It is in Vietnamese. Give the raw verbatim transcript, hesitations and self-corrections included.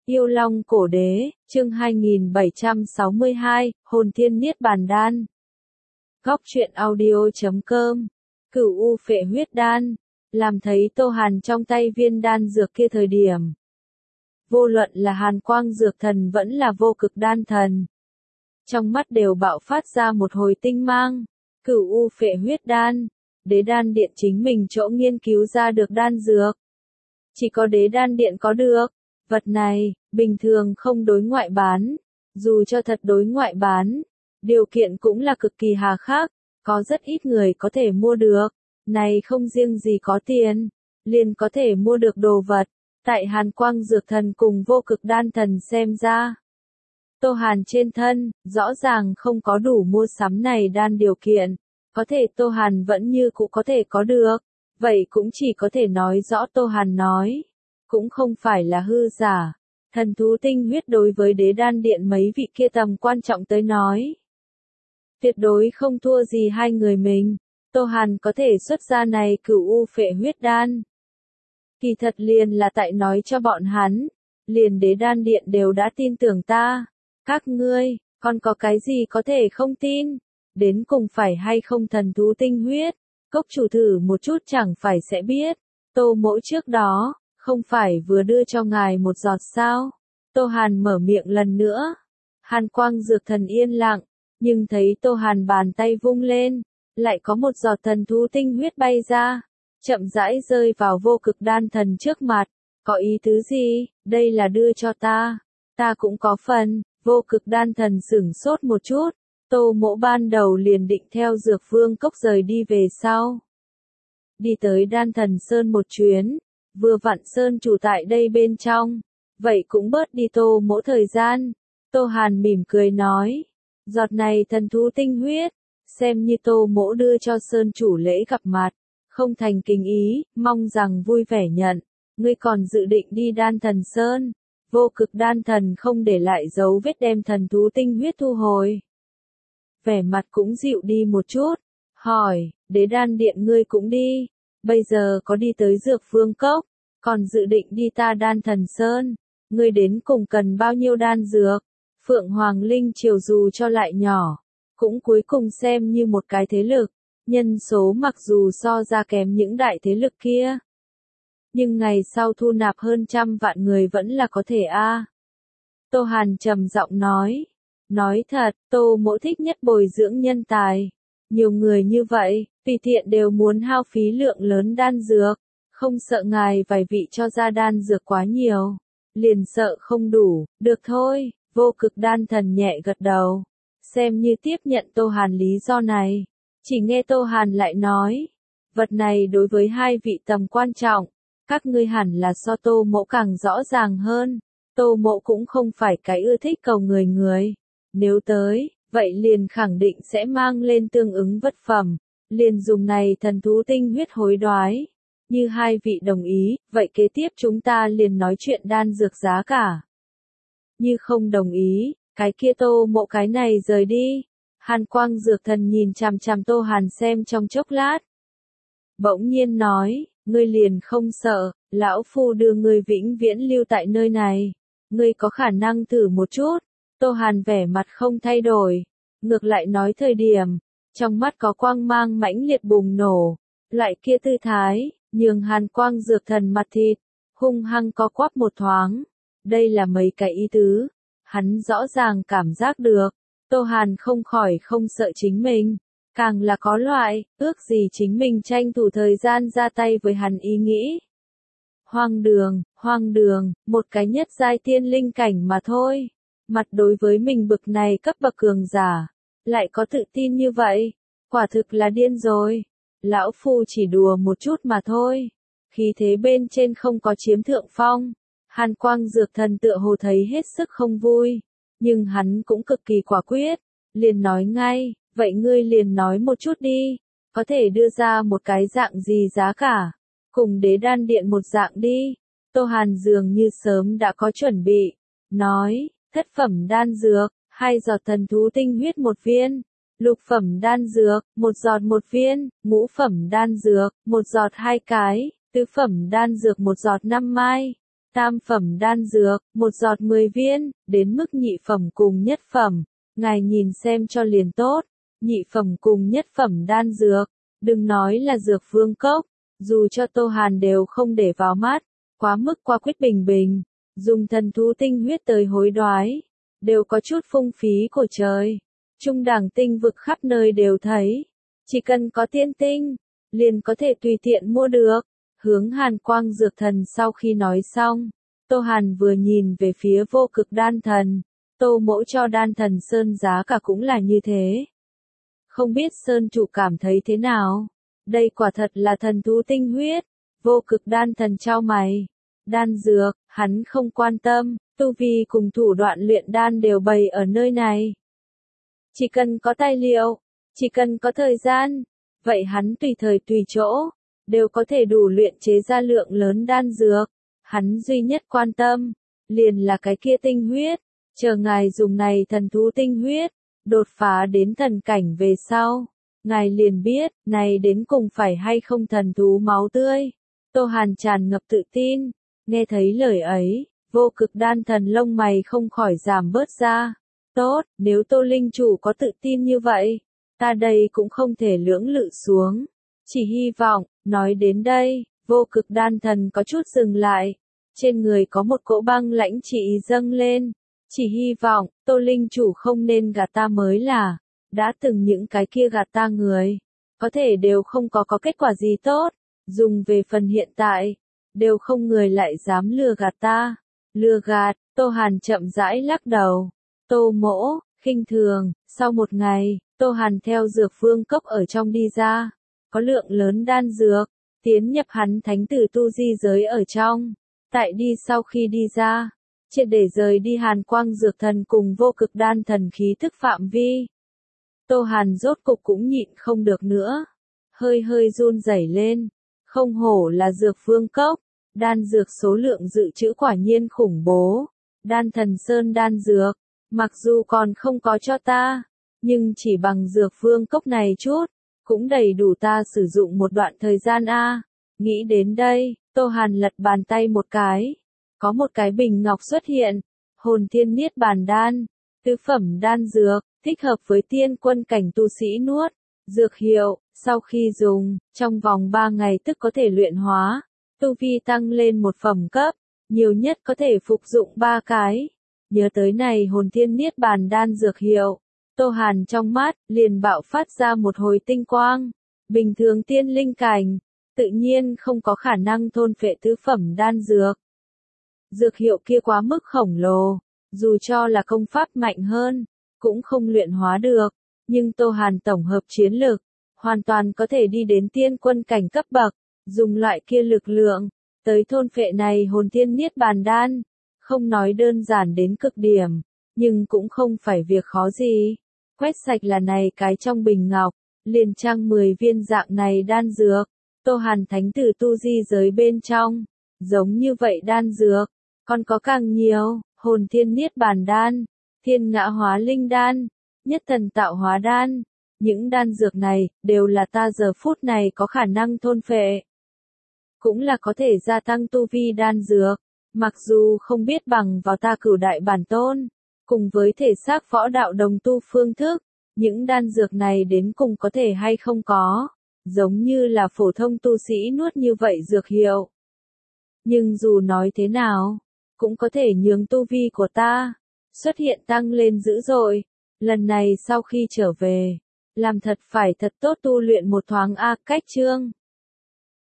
Yêu Long Cổ Đế, chương hai nghìn bảy trăm sáu mươi hai, Hồn Thiên Niết Bàn Đan. Góc truyện audio chấm com. Cửu U Phệ Huyết Đan. Làm thấy Tô Hàn trong tay viên đan dược kia thời điểm. Vô luận là Hàn Quang Dược Thần vẫn là Vô Cực Đan Thần. Trong mắt đều bạo phát ra một hồi tinh mang. Cửu U Phệ Huyết Đan. Đế đan điện chính mình chỗ nghiên cứu ra được đan dược. Chỉ có đế đan điện có được. Vật này, bình thường không đối ngoại bán. Dù cho thật đối ngoại bán, điều kiện cũng là cực kỳ hà khắc. Có rất ít người có thể mua được. Này không riêng gì có tiền, liền có thể mua được đồ vật. Tại Hàn Quang Dược Thần cùng Vô Cực Đan Thần xem ra. Tô Hàn trên thân, rõ ràng không có đủ mua sắm này đan điều kiện. Có thể Tô Hàn vẫn như cũ có thể có được. Vậy cũng chỉ có thể nói rõ Tô Hàn nói. Cũng không phải là hư giả. Thần thú tinh huyết đối với đế đan điện mấy vị kia tầm quan trọng tới nói. Tuyệt đối không thua gì hai người mình. Tô Hàn có thể xuất ra này Cửu U Phệ Huyết Đan. Kỳ thật liền là tại nói cho bọn hắn. Liền đế đan điện đều đã tin tưởng ta. Các ngươi, còn có cái gì có thể không tin? Đến cùng phải hay không thần thú tinh huyết? Cốc chủ thử một chút chẳng phải sẽ biết. Tô Mỗ trước đó, không phải vừa đưa cho ngài một giọt sao? Tô Hàn mở miệng lần nữa. Hàn Quang Dược Thần yên lặng, nhưng thấy Tô Hàn bàn tay vung lên, lại có một giọt thần thú tinh huyết bay ra, chậm rãi rơi vào Vô Cực Đan Thần trước mặt. Có ý tứ gì? Đây là đưa cho ta. Ta cũng có phần. Vô Cực Đan Thần sửng sốt một chút. Tô Mỗ ban đầu liền định theo Dược Vương Cốc rời đi về sau. Đi tới Đan Thần Sơn một chuyến. Vừa vặn Sơn chủ tại đây bên trong. Vậy cũng bớt đi Tô Mỗ thời gian. Tô Hàn mỉm cười nói. Giọt này thần thú tinh huyết. Xem như Tô Mỗ đưa cho Sơn chủ lễ gặp mặt. Không thành kính ý, mong rằng vui vẻ nhận. Ngươi còn dự định đi Đan Thần Sơn. Vô Cực Đan Thần không để lại dấu vết đem thần thú tinh huyết thu hồi. Vẻ mặt cũng dịu đi một chút. Hỏi, đế đan điện ngươi cũng đi. Bây giờ có đi tới Dược Vương Cốc. Còn dự định đi ta Đan Thần Sơn. Ngươi đến cùng cần bao nhiêu đan dược. Phượng Hoàng Linh Triều dù cho lại nhỏ. Cũng cuối cùng xem như một cái thế lực. Nhân số mặc dù so ra kém những đại thế lực kia. Nhưng ngày sau thu nạp hơn trăm vạn người vẫn là có thể a. À. Tô Hàn trầm giọng nói. Nói thật, Tô Mỗ thích nhất bồi dưỡng nhân tài. Nhiều người như vậy, tùy tiện đều muốn hao phí lượng lớn đan dược. Không sợ ngài vài vị cho ra đan dược quá nhiều. Liền sợ không đủ, được thôi. Vô Cực Đan Thần nhẹ gật đầu. Xem như tiếp nhận Tô Hàn lý do này. Chỉ nghe Tô Hàn lại nói. Vật này đối với hai vị tầm quan trọng. Các ngươi hẳn là so Tô Mỗ càng rõ ràng hơn. Tô Mỗ cũng không phải cái ưa thích cầu người người. Nếu tới, vậy liền khẳng định sẽ mang lên tương ứng vật phẩm. Liền dùng này thần thú tinh huyết hối đoái. Như hai vị đồng ý, vậy kế tiếp chúng ta liền nói chuyện đan dược giá cả. Như không đồng ý, cái kia Tô Mỗ cái này rời đi. Hàn Quang Dược Thần nhìn chằm chằm Tô Hàn xem trong chốc lát. Bỗng nhiên nói, ngươi liền không sợ, lão phu đưa ngươi vĩnh viễn lưu tại nơi này. Ngươi có khả năng thử một chút. Tô Hàn vẻ mặt không thay đổi. Ngược lại nói thời điểm, trong mắt có quang mang mãnh liệt bùng nổ. Loại kia tư thái, nhường Hàn Quang Dược Thần mặt thịt, hung hăng có quắp một thoáng. Đây là mấy cái ý tứ. Hắn rõ ràng cảm giác được. Tô Hàn không khỏi không sợ chính mình. Càng là có loại, ước gì chính mình tranh thủ thời gian ra tay với hắn ý nghĩ. Hoang đường, hoang đường, một cái nhất giai tiên linh cảnh mà thôi. Mặt đối với mình bực này cấp bậc cường giả. Lại có tự tin như vậy. Quả thực là điên rồi. Lão phu chỉ đùa một chút mà thôi. Khí thế bên trên không có chiếm thượng phong. Hàn Quang Dược Thần tựa hồ thấy hết sức không vui. Nhưng hắn cũng cực kỳ quả quyết. Liền nói ngay, vậy ngươi liền nói một chút đi. Có thể đưa ra một cái dạng gì giá cả. Cùng đế đan điện một dạng đi. Tô Hàn dường như sớm đã có chuẩn bị. Nói, thất phẩm đan dược, hai giọt thần thú tinh huyết một viên. Lục phẩm đan dược, một giọt một viên. Ngũ phẩm đan dược, một giọt hai cái. Tứ phẩm đan dược một giọt năm mai. tam phẩm đan dược, một giọt mười viên, đến mức nhị phẩm cùng nhất phẩm, ngài nhìn xem cho liền tốt, nhị phẩm cùng nhất phẩm đan dược, đừng nói là dược vương cốc, dù cho Tô Hàn đều không để vào mắt, quá mức qua quyết bình bình, dùng thần thú tinh huyết tới hối đoái, đều có chút phung phí của trời, trung đẳng tinh vực khắp nơi đều thấy, chỉ cần có tiên tinh, liền có thể tùy tiện mua được. Hướng Hàn Quang Dược Thần sau khi nói xong, Tô Hàn vừa nhìn về phía vô cực đan thần, Tô mỗ cho đan thần Sơn giá cả cũng là như thế. Không biết Sơn chủ cảm thấy thế nào? Đây quả thật là thần thú tinh huyết, vô cực đan thần trao mày. Đan dược, hắn không quan tâm, tu vi cùng thủ đoạn luyện đan đều bày ở nơi này. Chỉ cần có tài liệu, chỉ cần có thời gian, vậy hắn tùy thời tùy chỗ, đều có thể đủ luyện chế ra lượng lớn đan dược. Hắn duy nhất quan tâm, liền là cái kia tinh huyết, chờ ngài dùng này thần thú tinh huyết, đột phá đến thần cảnh về sau. Ngài liền biết, này đến cùng phải hay không thần thú máu tươi. Tô Hàn tràn ngập tự tin, nghe thấy lời ấy, vô cực đan thần lông mày không khỏi giảm bớt ra. Tốt, nếu Tô Linh chủ có tự tin như vậy, ta đây cũng không thể lưỡng lự xuống. Chỉ hy vọng, nói đến đây, vô cực đan thần có chút dừng lại, trên người có một cỗ băng lãnh chỉ dâng lên. Chỉ hy vọng, Tô Linh chủ không nên gạt ta mới là, đã từng những cái kia gạt ta người, có thể đều không có có kết quả gì tốt, dùng về phần hiện tại, đều không người lại dám lừa gạt ta. Lừa gạt, Tô Hàn chậm rãi lắc đầu. Tô mỗ, khinh thường, sau một ngày, Tô Hàn theo dược vương cốc ở trong đi ra, có lượng lớn đan dược, tiến nhập hắn thánh tử tu di giới ở trong, tại đi sau khi đi ra, triệt để rời đi Hàn Quang Dược Thần cùng vô cực đan thần khí thức phạm vi. Tô Hàn rốt cục cũng nhịn không được nữa, hơi hơi run rẩy lên, không hổ là dược vương cốc, đan dược số lượng dự trữ quả nhiên khủng bố, đan thần sơn đan dược, mặc dù còn không có cho ta, nhưng chỉ bằng dược vương cốc này chút, cũng đầy đủ ta sử dụng một đoạn thời gian a. Nghĩ đến đây, Tô Hàn lật bàn tay một cái, có một cái bình ngọc xuất hiện, hồn thiên niết bàn đan, tứ phẩm đan dược, thích hợp với tiên quân cảnh tu sĩ nuốt, dược hiệu, sau khi dùng, trong vòng ba ngày tức có thể luyện hóa, tu vi tăng lên một phẩm cấp, nhiều nhất có thể phục dụng ba cái. Nhớ tới này hồn thiên niết bàn đan dược hiệu, Tô Hàn trong mắt liền bạo phát ra một hồi tinh quang, bình thường tiên linh cảnh, tự nhiên không có khả năng thôn phệ tứ phẩm đan dược. Dược hiệu kia quá mức khổng lồ, dù cho là công pháp mạnh hơn, cũng không luyện hóa được, nhưng Tô Hàn tổng hợp chiến lực, hoàn toàn có thể đi đến tiên quân cảnh cấp bậc, dùng loại kia lực lượng, tới thôn phệ này hồn thiên niết bàn đan, không nói đơn giản đến cực điểm, nhưng cũng không phải việc khó gì. Quét sạch là này cái trong bình ngọc, liền trang mười viên dạng này đan dược, Tô Hàn thánh tử tu di giới bên trong, giống như vậy đan dược, còn có càng nhiều, hồn thiên niết bàn đan, thiên ngã hóa linh đan, nhất thần tạo hóa đan, những đan dược này, đều là ta giờ phút này có khả năng thôn phệ. Cũng là có thể gia tăng tu vi đan dược, mặc dù không biết bằng vào ta cửu đại bản tôn, cùng với thể xác võ đạo đồng tu phương thức, những đan dược này đến cùng có thể hay không có, giống như là phổ thông tu sĩ nuốt như vậy dược hiệu. Nhưng dù nói thế nào, cũng có thể nhường tu vi của ta xuất hiện tăng lên dữ dội. Lần này sau khi trở về, làm thật phải thật tốt tu luyện một thoáng a. Cách chương